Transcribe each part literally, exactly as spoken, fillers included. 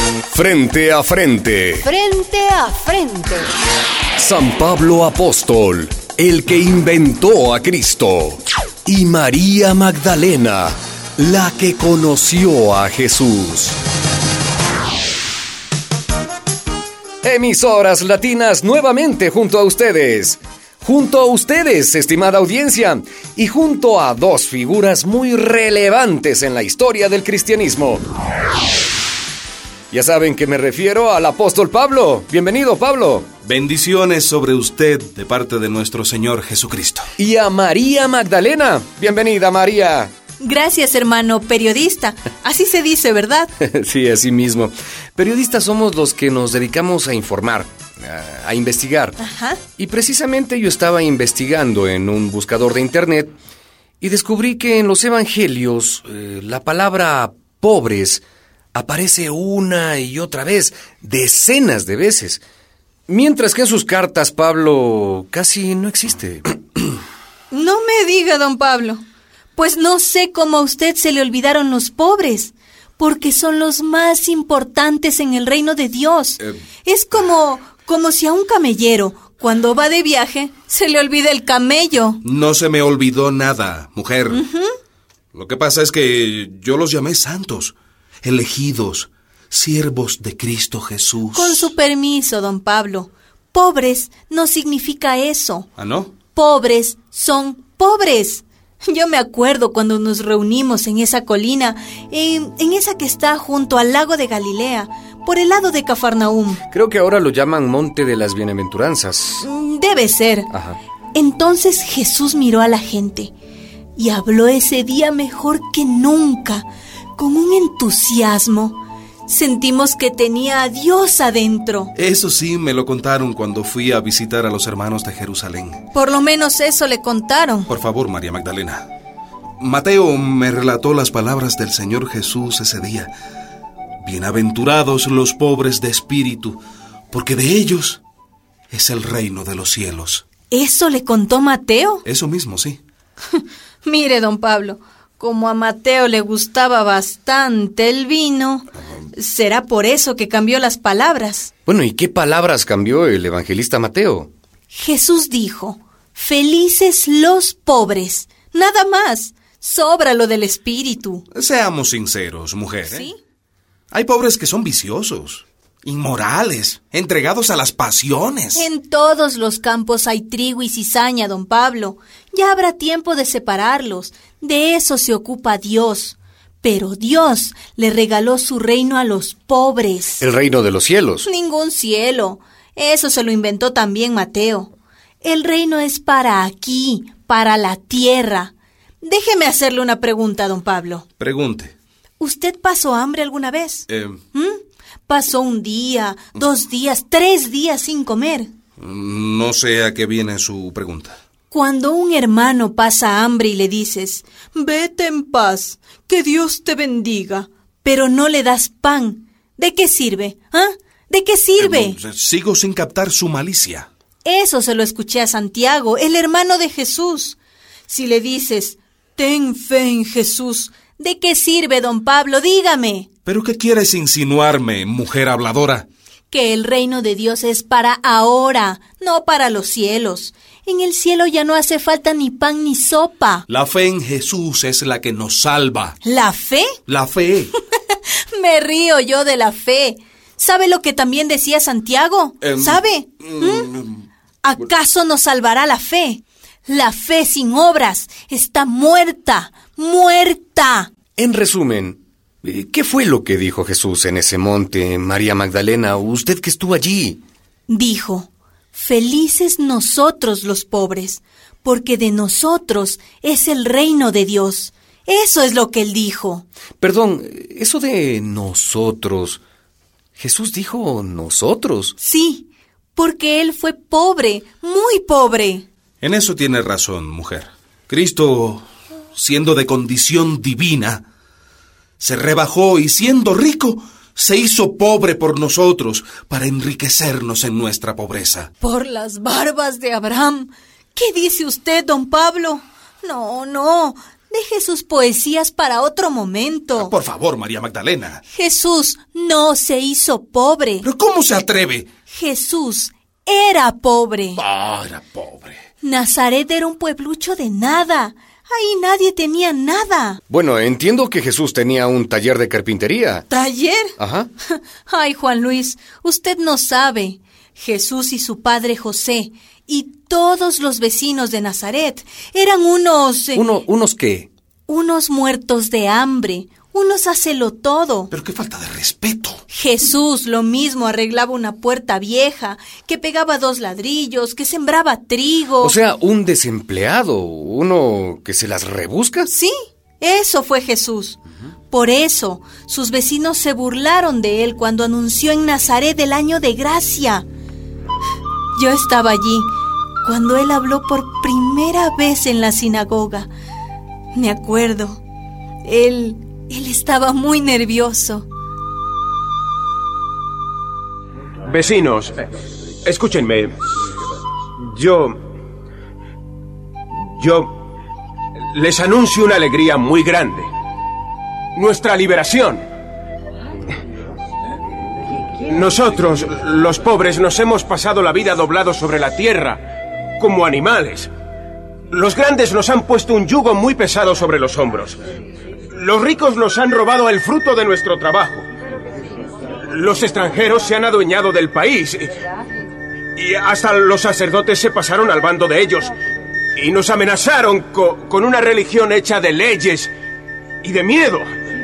Frente a frente. Frente a frente. San Pablo Apóstol, el que inventó a Cristo. Y María Magdalena, la que conoció a Jesús. Emisoras latinas nuevamente junto a ustedes. Junto a ustedes, estimada audiencia, y junto a dos figuras muy relevantes en la historia del cristianismo. Ya saben que me refiero al apóstol Pablo. Bienvenido, Pablo. Bendiciones sobre usted de parte de nuestro Señor Jesucristo. Y a María Magdalena. Bienvenida, María. Gracias, hermano periodista. Así se dice, ¿verdad? Sí, así mismo. Periodistas somos los que nos dedicamos a informar, a, a investigar. Ajá. Y precisamente yo estaba investigando en un buscador de internet y descubrí que en los evangelios eh, la palabra pobres aparece una y otra vez, decenas de veces. Mientras que en sus cartas Pablo casi no existe. No me diga, don Pablo. Pues no sé cómo a usted se le olvidaron los pobres, porque son los más importantes en el reino de Dios. Eh... Es como, como si a un camellero, cuando va de viaje, se le olvida el camello. No se me olvidó nada, mujer. Uh-huh. Lo que pasa es que yo los llamé santos, elegidos, siervos de Cristo Jesús. Con su permiso, don Pablo. Pobres no significa eso. ¿Ah, no? Pobres son pobres. Yo me acuerdo cuando nos reunimos en esa colina, en, en esa que está junto al lago de Galilea, por el lado de Cafarnaúm. Creo que ahora lo llaman Monte de las Bienaventuranzas. Debe ser. Ajá. Entonces Jesús miró a la gente y habló ese día mejor que nunca, con un entusiasmo. Sentimos que tenía a Dios adentro. Eso sí, me lo contaron cuando fui a visitar a los hermanos de Jerusalén. Por lo menos eso le contaron. Por favor, María Magdalena. Mateo me relató las palabras del Señor Jesús ese día. Bienaventurados los pobres de espíritu, porque de ellos es el reino de los cielos. ¿Eso le contó Mateo? Eso mismo, sí. Mire, don Pablo, como a Mateo le gustaba bastante el vino, será por eso que cambió las palabras. Bueno, ¿y qué palabras cambió el evangelista Mateo? Jesús dijo, felices los pobres, nada más, sobra lo del espíritu. Seamos sinceros, mujer. ¿eh? ¿Sí? Hay pobres que son viciosos, inmorales, entregados a las pasiones. En todos los campos hay trigo y cizaña, don Pablo. Ya habrá tiempo de separarlos. De eso se ocupa Dios. Pero Dios le regaló su reino a los pobres. El reino de los cielos. Ningún cielo. Eso se lo inventó también Mateo. El reino es para aquí, para la tierra. Déjeme hacerle una pregunta, don Pablo. Pregunte. ¿Usted pasó hambre alguna vez? Eh... ¿Mm? ¿Pasó un día, dos días, tres días sin comer? No sé a qué viene su pregunta. Cuando un hermano pasa hambre y le dices, vete en paz, que Dios te bendiga, pero no le das pan, ¿de qué sirve? ¿Ah? ¿De qué sirve? Eh, sigo sin captar su malicia. Eso se lo escuché a Santiago, el hermano de Jesús. Si le dices, ten fe en Jesús, ¿de qué sirve, don Pablo? Dígame. ¿Pero qué quieres insinuarme, mujer habladora? Que el reino de Dios es para ahora, no para los cielos. En el cielo ya no hace falta ni pan ni sopa. La fe en Jesús es la que nos salva. ¿La fe? La fe. Me río yo de la fe. ¿Sabe lo que también decía Santiago? Um, ¿Sabe? Um, ¿Mm? ¿Acaso nos salvará la fe? La fe sin obras está muerta, muerta. En resumen, ¿qué fue lo que dijo Jesús en ese monte, María Magdalena, usted que estuvo allí? Dijo, felices nosotros los pobres, porque de nosotros es el reino de Dios. Eso es lo que él dijo. Perdón, eso de nosotros, ¿Jesús dijo nosotros? Sí, porque él fue pobre, muy pobre. En eso tiene razón, mujer. Cristo, siendo de condición divina, se rebajó y siendo rico, se hizo pobre por nosotros para enriquecernos en nuestra pobreza. Por las barbas de Abraham. ¿Qué dice usted, don Pablo? No, no, Deje sus poesías para otro momento. Por favor, María Magdalena. Jesús no se hizo pobre. ¿Pero cómo se atreve? Jesús era pobre. Ah, era pobre. Nazaret era un pueblucho de nada. Ahí nadie tenía nada. Bueno, entiendo que Jesús tenía un taller de carpintería. ¿Taller? Ajá. Ay, Juan Luis, usted no sabe. Jesús y su padre José y todos los vecinos de Nazaret eran unos... Eh, Uno, ¿Unos qué? Unos muertos de hambre, unos hacelo todo. Pero qué falta de respeto. Jesús lo mismo arreglaba una puerta vieja, que pegaba dos ladrillos, que sembraba trigo. O sea, un desempleado, uno que se las rebusca. Sí, eso fue Jesús. Por eso, sus vecinos se burlaron de él cuando anunció en Nazaret el año de gracia. Yo estaba allí cuando él habló por primera vez en la sinagoga. Me acuerdo, él, él estaba muy nervioso. Vecinos, escúchenme. Yo... Yo... les anuncio una alegría muy grande. Nuestra liberación. Nosotros, los pobres, nos hemos pasado la vida doblados sobre la tierra, como animales. Los grandes nos han puesto un yugo muy pesado sobre los hombros. Los ricos nos han robado el fruto de nuestro trabajo. Los extranjeros se han adueñado del país. Y hasta los sacerdotes se pasaron al bando de ellos. Y nos amenazaron co- con una religión hecha de leyes y de miedo.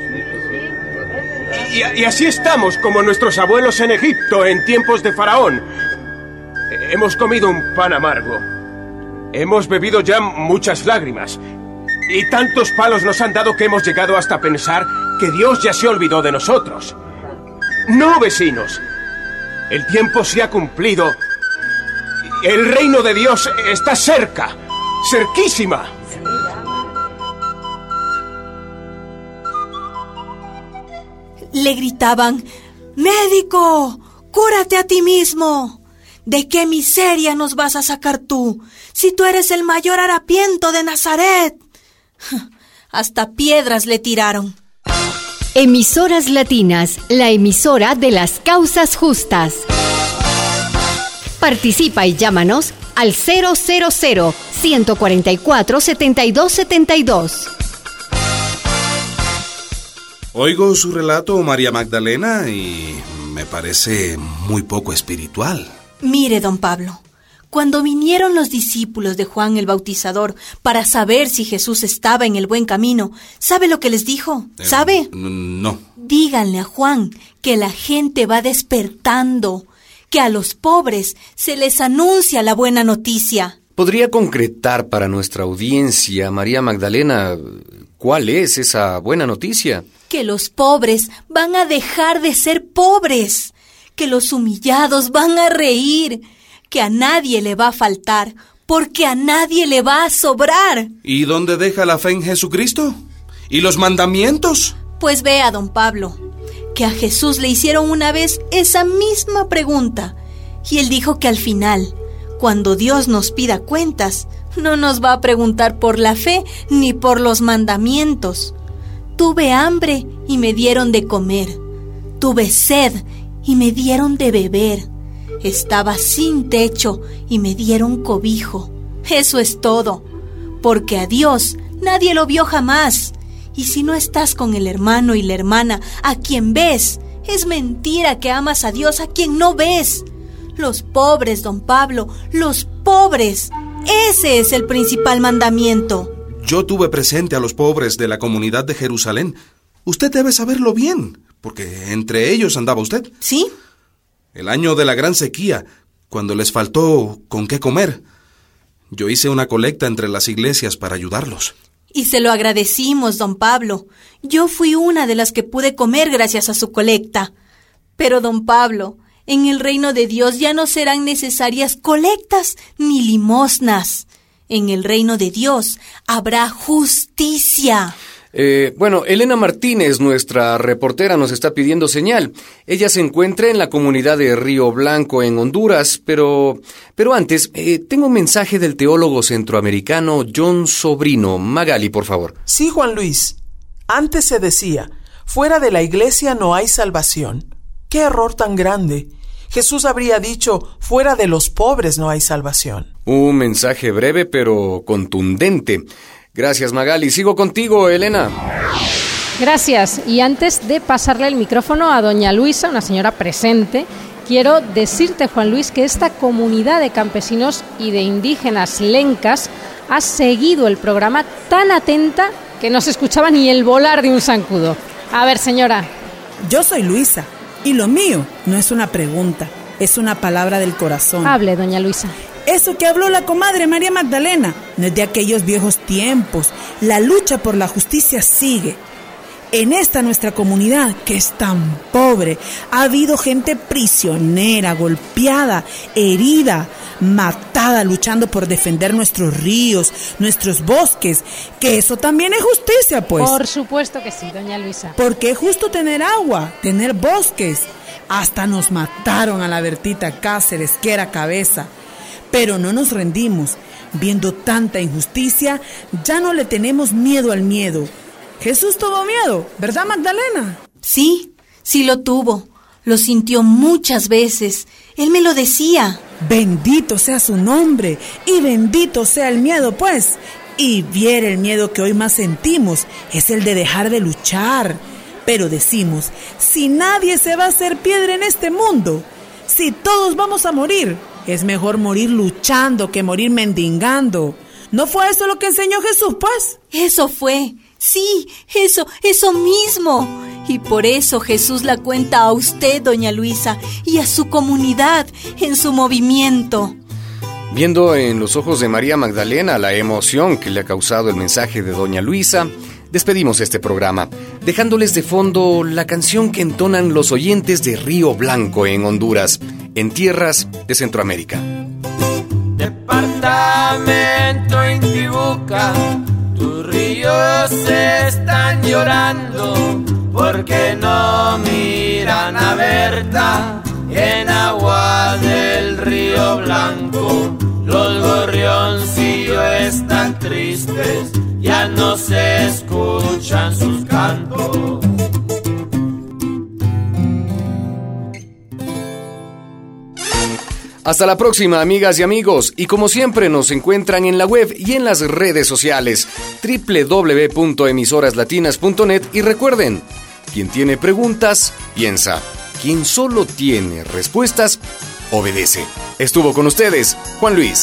Y, y así estamos, como nuestros abuelos en Egipto, en tiempos de Faraón. Hemos comido un pan amargo. Hemos bebido ya muchas lágrimas. Y tantos palos nos han dado que hemos llegado hasta pensar que Dios ya se olvidó de nosotros. No, vecinos. El tiempo se ha cumplido. El reino de Dios está cerca. Cerquísima. Le gritaban: ¡Médico! ¡Cúrate a ti mismo! ¿De qué miseria nos vas a sacar tú, si tú eres el mayor harapiento de Nazaret? Hasta piedras le tiraron. Emisoras Latinas, la emisora de las causas justas. Participa y llámanos al cero cero cero, uno cuatro cuatro, siete dos siete dos. Oigo su relato, María Magdalena, y me parece muy poco espiritual. Mire, don Pablo, cuando vinieron los discípulos de Juan el Bautizador para saber si Jesús estaba en el buen camino, ¿sabe lo que les dijo? ¿Sabe? Eh, no. Díganle a Juan que la gente va despertando, que a los pobres se les anuncia la buena noticia. ¿Podría concretar para nuestra audiencia, María Magdalena, cuál es esa buena noticia? Que los pobres van a dejar de ser pobres, que los humillados van a reír, que a nadie le va a faltar, porque a nadie le va a sobrar. ¿Y dónde deja la fe en Jesucristo? ¿Y los mandamientos? Pues vea, don Pablo, que a Jesús le hicieron una vez esa misma pregunta, y él dijo que al final, cuando Dios nos pida cuentas, no nos va a preguntar por la fe ni por los mandamientos. Tuve hambre y me dieron de comer. Tuve sed y me dieron de beber. Estaba sin techo y me dieron cobijo. Eso es todo, porque a Dios nadie lo vio jamás. Y si no estás con el hermano y la hermana a quien ves, es mentira que amas a Dios a quien no ves. Los pobres, don Pablo, los pobres. Ese es el principal mandamiento. Yo tuve presente a los pobres de la comunidad de Jerusalén. Usted debe saberlo bien, porque entre ellos andaba usted. ¿Sí? El año de la gran sequía, cuando les faltó con qué comer. Yo hice una colecta entre las iglesias para ayudarlos. Y se lo agradecimos, don Pablo. Yo fui una de las que pude comer gracias a su colecta. Pero, don Pablo, en el reino de Dios ya no serán necesarias colectas ni limosnas. En el reino de Dios habrá justicia. Eh, bueno, Elena Martínez, nuestra reportera, nos está pidiendo señal. Ella se encuentra en la comunidad de Río Blanco, en Honduras, pero, pero antes, eh, tengo un mensaje del teólogo centroamericano John Sobrino. Magali, por favor. Sí, Juan Luis. Antes se decía, fuera de la iglesia no hay salvación. ¡Qué error tan grande! Jesús habría dicho, fuera de los pobres no hay salvación. Un mensaje breve pero contundente. Gracias, Magali. Sigo contigo, Elena. Gracias. Y antes de pasarle el micrófono a doña Luisa, una señora presente, quiero decirte, Juan Luis, que esta comunidad de campesinos y de indígenas lencas ha seguido el programa tan atenta que no se escuchaba ni el volar de un zancudo. A ver, señora. Yo soy Luisa, y lo mío no es una pregunta, es una palabra del corazón. Hable, doña Luisa. Eso que habló la comadre María Magdalena no es de aquellos viejos tiempos. La lucha por la justicia sigue. En esta nuestra comunidad, que es tan pobre, ha habido gente prisionera, golpeada, herida, matada, luchando por defender nuestros ríos, nuestros bosques, que eso también es justicia, pues. Por supuesto que sí, doña Luisa. Porque es justo tener agua, tener bosques. Hasta nos mataron a la Bertita Cáceres, que era cabeza. Pero no nos rendimos. Viendo tanta injusticia, ya no le tenemos miedo al miedo. Jesús tuvo miedo, ¿verdad, Magdalena? Sí, sí lo tuvo. Lo sintió muchas veces. Él me lo decía. Bendito sea su nombre y bendito sea el miedo, pues. Y viera el miedo que hoy más sentimos, es el de dejar de luchar. Pero decimos, si nadie se va a hacer piedra en este mundo, si todos vamos a morir, es mejor morir luchando que morir mendigando. ¿No fue eso lo que enseñó Jesús, pues? Eso fue. Sí, eso, eso mismo. Y por eso Jesús la cuenta a usted, doña Luisa, y a su comunidad en su movimiento. Viendo en los ojos de María Magdalena la emoción que le ha causado el mensaje de doña Luisa, despedimos este programa, dejándoles de fondo la canción que entonan los oyentes de Río Blanco en Honduras, en tierras de Centroamérica. Departamento Intibucá, tus ríos están llorando porque no miran a Berta en agua del Río Blanco. Los gorrioncillos están tristes, ya no se escuchan sus cantos. Hasta la próxima, amigas y amigos, y como siempre nos encuentran en la web y en las redes sociales doble u doble u doble u punto emisoras latinas punto net, y recuerden, quien tiene preguntas, piensa, quien solo tiene respuestas, obedece. Estuvo con ustedes, Juan Luis.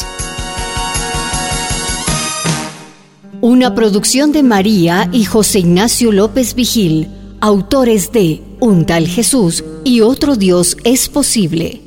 Una producción de María y José Ignacio López Vigil, autores de Un tal Jesús y Otro Dios es Posible.